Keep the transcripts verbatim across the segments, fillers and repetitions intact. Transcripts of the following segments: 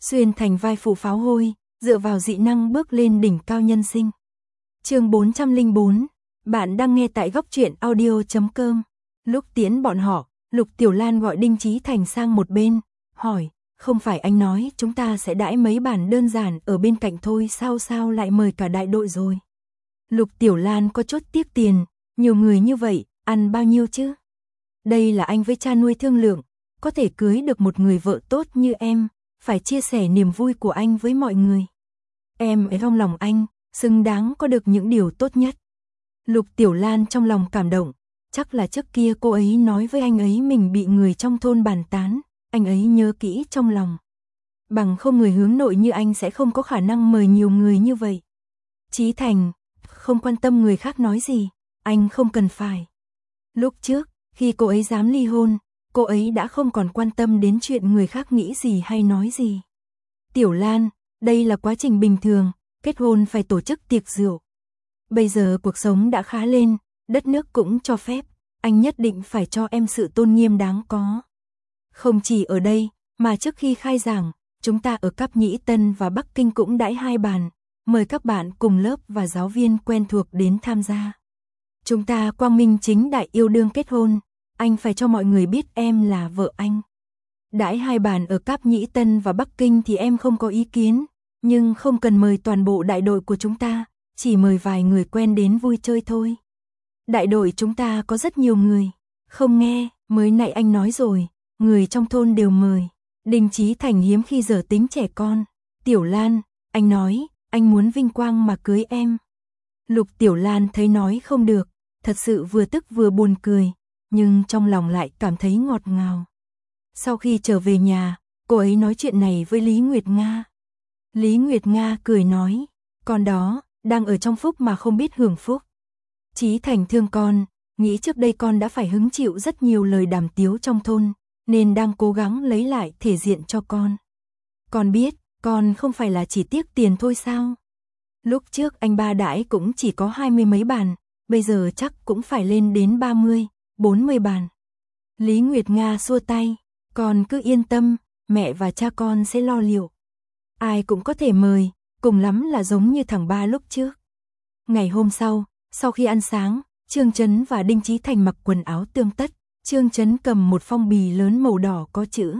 xuyên thành vai phụ pháo hôi, dựa vào dị năng bước lên đỉnh cao nhân sinh. Chương bốn trăm lẻ bốn, bạn đang nghe tại góc truyện audio chấm com. Lúc tiễn bọn họ, Lục Tiểu Lan gọi Đinh Chí Thành sang một bên, hỏi, không phải anh nói chúng ta sẽ đãi mấy bàn đơn giản ở bên cạnh thôi sao sao lại mời cả đại đội rồi. Lục Tiểu Lan có chút tiếc tiền, nhiều người như vậy, ăn bao nhiêu chứ? Đây là anh với cha nuôi thương lượng, có thể cưới được một người vợ tốt như em, phải chia sẻ niềm vui của anh với mọi người. Em ở trong lòng anh, xứng đáng có được những điều tốt nhất. Lục Tiểu Lan trong lòng cảm động, chắc là trước kia cô ấy nói với anh ấy mình bị người trong thôn bàn tán, anh ấy nhớ kỹ trong lòng. Bằng không người hướng nội như anh sẽ không có khả năng mời nhiều người như vậy. Chí Thành, không quan tâm người khác nói gì, anh không cần phải. Lúc trước, khi cô ấy dám ly hôn, cô ấy đã không còn quan tâm đến chuyện người khác nghĩ gì hay nói gì. Tiểu Lan, đây là quá trình bình thường, kết hôn phải tổ chức tiệc rượu. Bây giờ cuộc sống đã khá lên, đất nước cũng cho phép, anh nhất định phải cho em sự tôn nghiêm đáng có. Không chỉ ở đây, mà trước khi khai giảng, chúng ta ở Cáp Nhĩ Tân và Bắc Kinh cũng đãi hai bàn, mời các bạn cùng lớp và giáo viên quen thuộc đến tham gia. Chúng ta quang minh chính đại yêu đương kết hôn, anh phải cho mọi người biết em là vợ anh. Đãi hai bàn ở Cáp Nhĩ Tân và Bắc Kinh thì em không có ý kiến, nhưng không cần mời toàn bộ đại đội của chúng ta, chỉ mời vài người quen đến vui chơi thôi. Đại đội chúng ta có rất nhiều người, không nghe, mới nãy anh nói rồi, người trong thôn đều mời. Đinh Chí Thành hiếm khi giờ tính trẻ con. Tiểu Lan, anh nói, anh muốn vinh quang mà cưới em. Lục Tiểu Lan thấy nói không được, thật sự vừa tức vừa buồn cười, nhưng trong lòng lại cảm thấy ngọt ngào. Sau khi trở về nhà, cô ấy nói chuyện này với Lý Nguyệt Nga. Lý Nguyệt Nga cười nói, con đó, đang ở trong phúc mà không biết hưởng phúc. Chí Thành thương con, nghĩ trước đây con đã phải hứng chịu rất nhiều lời đàm tiếu trong thôn, nên đang cố gắng lấy lại thể diện cho con. Con biết, con không phải là chỉ tiếc tiền thôi sao? Lúc trước anh ba đãi cũng chỉ có hai mươi mấy bàn, bây giờ chắc cũng phải lên đến ba mươi, bốn mươi bàn. Lý Nguyệt Nga xua tay, con cứ yên tâm, mẹ và cha con sẽ lo liệu. Ai cũng có thể mời, cùng lắm là giống như thằng ba lúc trước. Ngày hôm sau, sau khi ăn sáng, Trương Chấn và Đinh Chí Thành mặc quần áo tươm tất. Trương Chấn cầm một phong bì lớn màu đỏ có chữ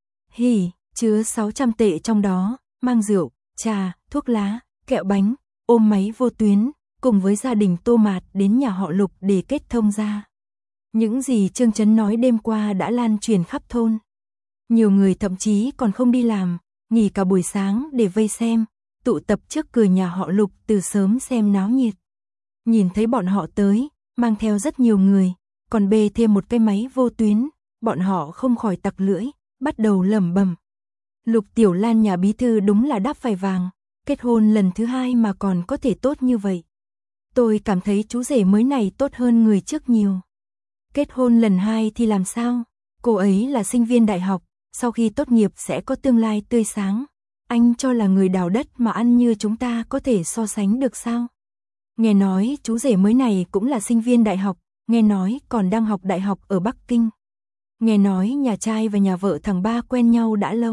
Hỉ, chứa sáu trăm tệ trong đó, mang rượu, trà, thuốc lá, kẹo bánh, ôm máy vô tuyến, cùng với gia đình Tô Mạt đến nhà họ Lục để kết thông gia. Những gì Trương Chấn nói đêm qua đã lan truyền khắp thôn. Nhiều người thậm chí còn không đi làm, nghỉ cả buổi sáng để vây xem, tụ tập trước cửa nhà họ Lục từ sớm xem náo nhiệt. Nhìn thấy bọn họ tới, mang theo rất nhiều người, còn bê thêm một cái máy vô tuyến, bọn họ không khỏi tặc lưỡi, bắt đầu lẩm bẩm. Lục Tiểu Lan nhà bí thư đúng là đáp phải vàng, kết hôn lần thứ hai mà còn có thể tốt như vậy. Tôi cảm thấy chú rể mới này tốt hơn người trước nhiều. Kết hôn lần hai thì làm sao? Cô ấy là sinh viên đại học, sau khi tốt nghiệp sẽ có tương lai tươi sáng. Anh cho là người đào đất mà ăn như chúng ta có thể so sánh được sao? Nghe nói chú rể mới này cũng là sinh viên đại học, nghe nói còn đang học đại học ở Bắc Kinh. Nghe nói nhà trai và nhà vợ thằng ba quen nhau đã lâu.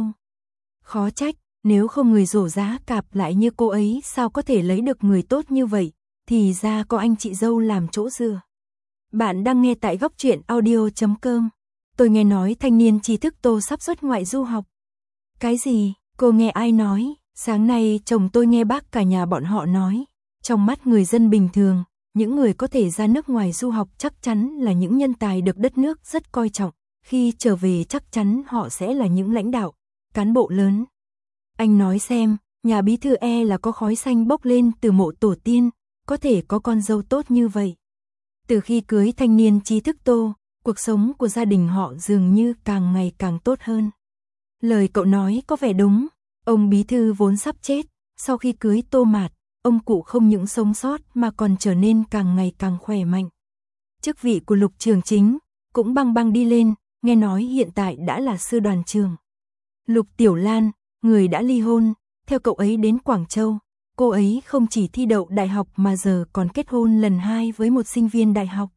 Khó trách, nếu không người rổ giá cạp lại như cô ấy sao có thể lấy được người tốt như vậy, thì ra có anh chị dâu làm chỗ dựa. Bạn đang nghe tại góc truyện audio chấm com. Tôi nghe nói thanh niên trí thức Tô sắp xuất ngoại du học. Cái gì? Cô nghe ai nói? Sáng nay chồng tôi nghe bác cả nhà bọn họ nói. Trong mắt người dân bình thường, những người có thể ra nước ngoài du học chắc chắn là những nhân tài được đất nước rất coi trọng. Khi trở về chắc chắn họ sẽ là những lãnh đạo, cán bộ lớn. Anh nói xem, nhà bí thư e là có khói xanh bốc lên từ mộ tổ tiên, có thể có con dâu tốt như vậy. Từ khi cưới thanh niên trí thức Tô, cuộc sống của gia đình họ dường như càng ngày càng tốt hơn. Lời cậu nói có vẻ đúng, ông bí thư vốn sắp chết, sau khi cưới Tô Mạt, ông cụ không những sống sót mà còn trở nên càng ngày càng khỏe mạnh. Chức vị của Lục Trường Chính cũng băng băng đi lên, nghe nói hiện tại đã là sư đoàn trưởng. Lục Tiểu Lan, người đã ly hôn, theo cậu ấy đến Quảng Châu, cô ấy không chỉ thi đậu đại học mà giờ còn kết hôn lần hai với một sinh viên đại học.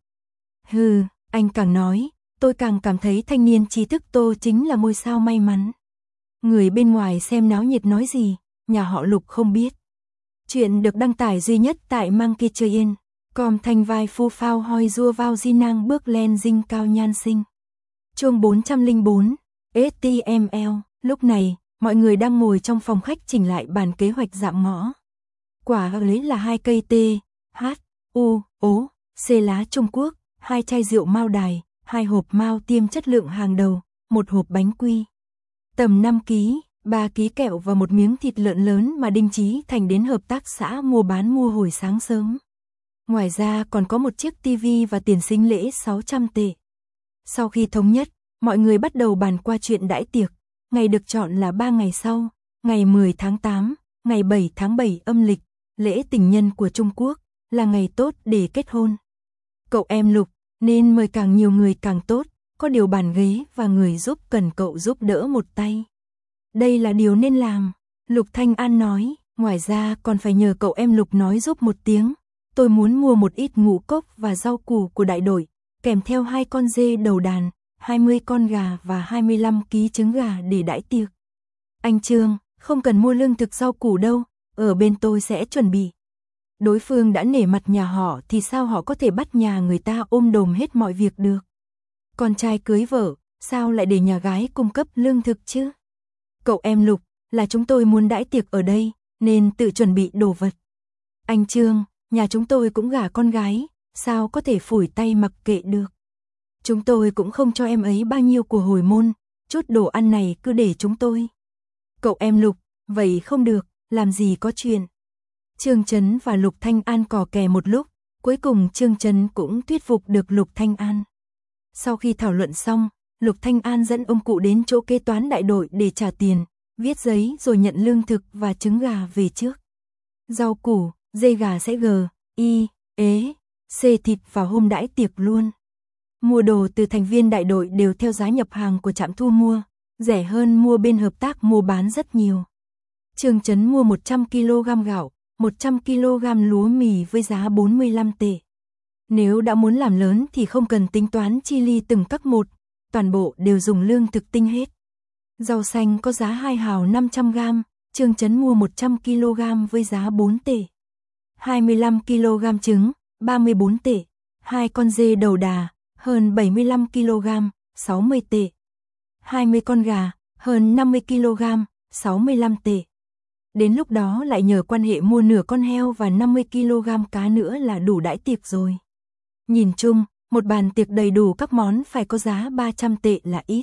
Hừ, anh càng nói, tôi càng cảm thấy thanh niên trí thức Tô chính là ngôi sao may mắn. Người bên ngoài xem náo nhiệt nói gì, nhà họ Lục không biết. Chuyện được đăng tải duy nhất tại Monkey Chơi Yên. Com thanh vai phu phao hoi rua vào di năng bước lên dinh cao nhan sinh. Chương bốn trăm lẻ bốn, ếch ti em lờ. Lúc này, mọi người đang ngồi trong phòng khách chỉnh lại bàn kế hoạch dạm ngõ. Quả lấy là hai cây T, H, U, O, C lá Trung Quốc, hai chai rượu Mao Đài, hai hộp Mao tiêm chất lượng hàng đầu, một hộp bánh quy. Tầm năm ki, ba ki kẹo và một miếng thịt lợn lớn mà Đinh Chí Thành đến hợp tác xã mua bán mua hồi sáng sớm. Ngoài ra còn có một chiếc tivi và tiền sính lễ sáu trăm tệ. Sau khi thống nhất, mọi người bắt đầu bàn qua chuyện đãi tiệc. Ngày được chọn là ba ngày sau, ngày mười tháng tám, ngày bảy tháng bảy âm lịch, lễ tình nhân của Trung Quốc, là ngày tốt để kết hôn. Cậu em Lục, nên mời càng nhiều người càng tốt, có điều bàn ghế và người giúp cần cậu giúp đỡ một tay. Đây là điều nên làm, Lục Thanh An nói, ngoài ra còn phải nhờ cậu em Lục nói giúp một tiếng. Tôi muốn mua một ít ngũ cốc và rau củ của đại đội, kèm theo hai con dê đầu đàn, hai mươi con gà và hai mươi lăm ki trứng gà để đãi tiệc. Anh Trương, không cần mua lương thực rau củ đâu, ở bên tôi sẽ chuẩn bị. Đối phương đã nể mặt nhà họ thì sao họ có thể bắt nhà người ta ôm đồm hết mọi việc được. Con trai cưới vợ, sao lại để nhà gái cung cấp lương thực chứ? Cậu em Lục, là chúng tôi muốn đãi tiệc ở đây, nên tự chuẩn bị đồ vật. Anh Trương, nhà chúng tôi cũng gả con gái, sao có thể phủi tay mặc kệ được. Chúng tôi cũng không cho em ấy bao nhiêu của hồi môn, chút đồ ăn này cứ để chúng tôi. Cậu em Lục, vậy không được, làm gì có chuyện. Trương Chấn và Lục Thanh An cò kè một lúc, cuối cùng Trương Chấn cũng thuyết phục được Lục Thanh An. Sau khi thảo luận xong, Lục Thanh An dẫn ông cụ đến chỗ kế toán đại đội để trả tiền, viết giấy rồi nhận lương thực và trứng gà về trước. Rau củ, dê gà sẽ g, y, ế, c thịt vào hôm đãi tiệc luôn. Mua đồ từ thành viên đại đội đều theo giá nhập hàng của trạm thu mua, rẻ hơn mua bên hợp tác mua bán rất nhiều. Trương Chấn mua một trăm ki lô gam gạo, một trăm ki lô gam lúa mì với giá bốn mươi lăm tệ. Nếu đã muốn làm lớn thì không cần tính toán chi ly từng các một, toàn bộ đều dùng lương thực tinh hết. Rau xanh có giá hai hào năm trăm gam, Trương Chấn mua một trăm ki lô gam với giá bốn tệ. hai mươi lăm ki lô gam trứng, ba mươi bốn tệ. Hai con dê đầu đà, hơn bảy mươi lăm ki lô gam, sáu mươi tệ. hai mươi con gà, hơn năm mươi ki lô gam, sáu mươi lăm tệ. Đến lúc đó lại nhờ quan hệ mua nửa con heo và năm mươi ki lô gam cá nữa là đủ đãi tiệc rồi. Nhìn chung, một bàn tiệc đầy đủ các món phải có giá ba trăm tệ là ít.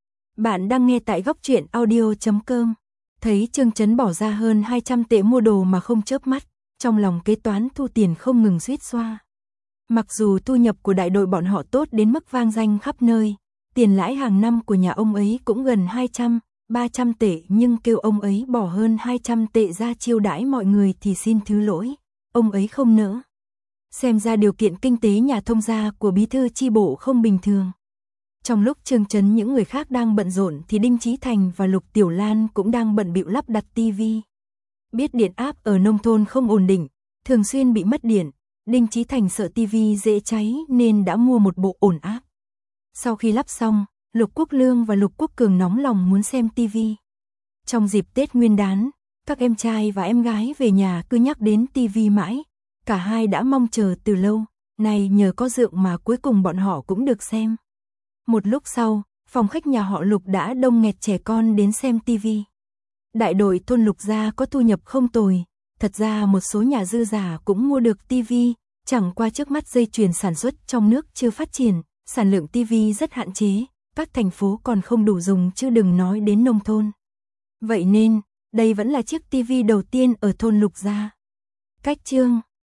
Bạn đang nghe tại góc truyện audio chấm com. Thấy Trương Chấn bỏ ra hơn hai trăm tệ mua đồ mà không chớp mắt, trong lòng kế toán thu tiền không ngừng suýt xoa. Mặc dù thu nhập của đại đội bọn họ tốt đến mức vang danh khắp nơi, tiền lãi hàng năm của nhà ông ấy cũng gần hai trăm, ba trăm tệ, nhưng kêu ông ấy bỏ hơn hai trăm tệ ra chiêu đãi mọi người thì xin thứ lỗi, ông ấy không nỡ. Xem ra điều kiện kinh tế nhà thông gia của bí thư chi bộ không bình thường. Trong lúc Trương Chấn những người khác đang bận rộn thì Đinh Chí Thành và Lục Tiểu Lan cũng đang bận bịu lắp đặt tivi. Biết điện áp ở nông thôn không ổn định, thường xuyên bị mất điện, Đinh Chí Thành sợ tivi dễ cháy nên đã mua một bộ ổn áp. Sau khi lắp xong, Lục Quốc Lương và Lục Quốc Cường nóng lòng muốn xem tivi. Trong dịp Tết Nguyên đán, các em trai và em gái về nhà cứ nhắc đến tivi mãi, cả hai đã mong chờ từ lâu, này nhờ có Dượng mà cuối cùng bọn họ cũng được xem. Một lúc sau, phòng khách nhà họ Lục đã đông nghẹt trẻ con đến xem tivi. Đại đội thôn Lục gia có thu nhập không tồi, thật ra một số nhà dư giả cũng mua được tivi, chẳng qua trước mắt dây chuyền sản xuất trong nước chưa phát triển, sản lượng tivi rất hạn chế, các thành phố còn không đủ dùng chứ đừng nói đến nông thôn. Vậy nên, đây vẫn là chiếc tivi đầu tiên ở thôn Lục gia. Cách chương